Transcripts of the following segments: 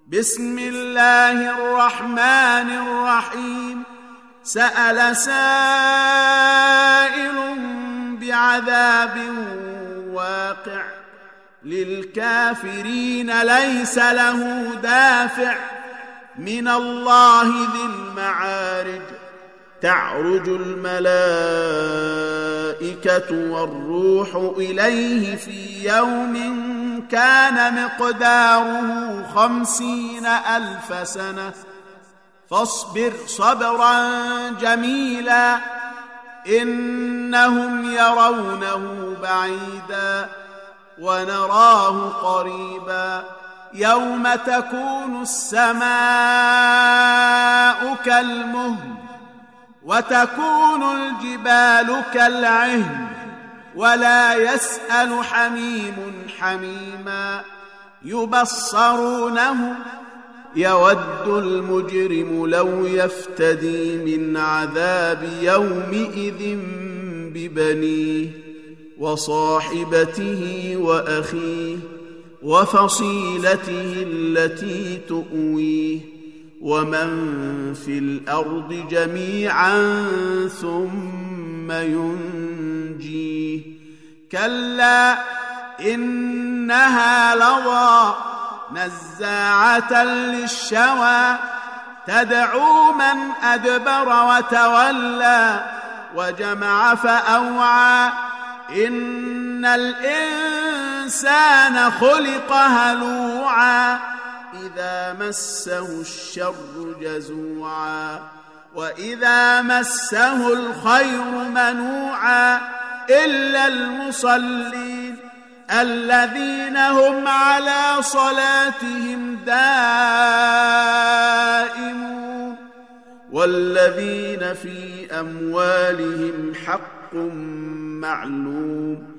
بسم الله الرحمن الرحيم. سأل سائل بعذاب واقع للكافرين ليس له دافع من الله ذي المعارج. تعرج الملائكة والروح إليه في يوم كان مقداره 50,000 سنة فاصبر صبرا جميلا إنهم يرونه بعيدا ونراه قريبا. يوم تكون السماء كالمهل وتكون الجبال كالعهن ولا يسأل حميم حميما. يبصرونه يود المجرم لو يفتدي من عذاب يومئذ ببنيه وصاحبته وأخيه وفصيلته التي تؤويه ومن في الأرض جميعا ثم ينجيه. كلا إنها لظى نزاعة للشوى تدعو من أدبر وتولى وجمع فأوعى. إن الإنسان خلق هلوعا إذا مسه الشر جزوعا وإذا مسه الخير منوعا إلا المصلين الذين هم على صلاتهم دائمون والذين في أموالهم حق معلوم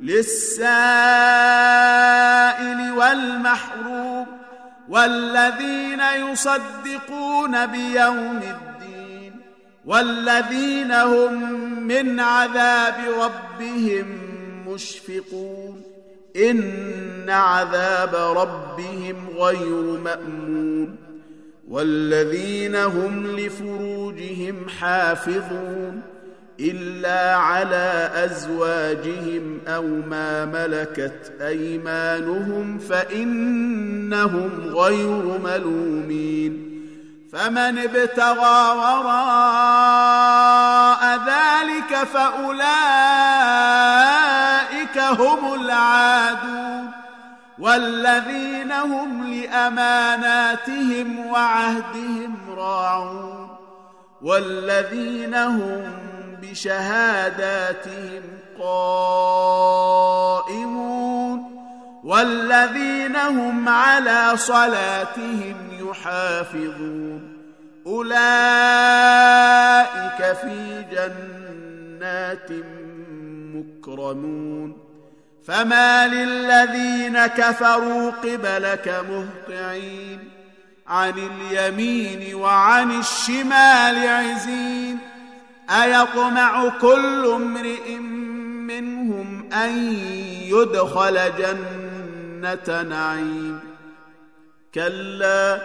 للسائل والمحروم والذين يصدقون بيوم الدين والذين هم من عذاب ربهم مشفقون. إن عذاب ربهم غير مأمون. والذين هم لفروجهم حافظون إلا على أزواجهم أو ما ملكت أيمانهم فإنهم غير ملومين. فمن ابتغى وراء ذلك فأولئك هم العادون والذين هم لأماناتهم وعهدهم راعون والذين هم بشهاداتهم قائمون والذين هم على صلاتهم يحافظون. أولئك في جنات مكرمون. فما للذين كفروا قبلك مهطعين عن اليمين وعن الشمال عزين. أيطمع كل امرئ منهم أن يدخل جنة نعيم. كلا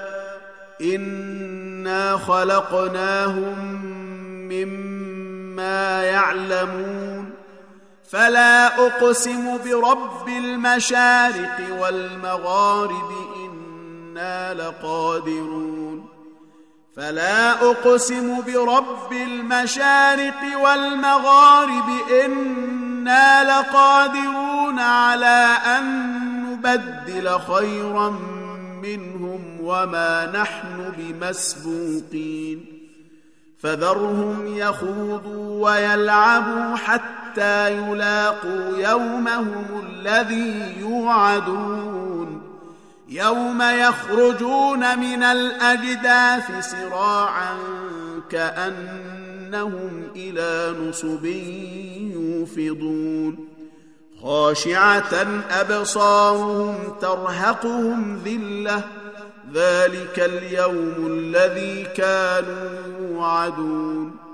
إنا خلقناهم مما يعلمون. فلا أقسم برب المشارق والمغارب إنا لقادرون. فلا أقسم برب المشارق والمغارب إنا لقادرون على أن نبدل خيرا منهم وما نحن بمسبوقين. فذرهم يخوضوا ويلعبوا حتى يلاقوا يومهم الذي يوعدون. يوم يخرجون من الأجداث سراعا كأنهم إلى نصب يوفضون. خاشعة أبصارهم ترهقهم ذلة ذلك اليوم الذي كانوا يوعدون.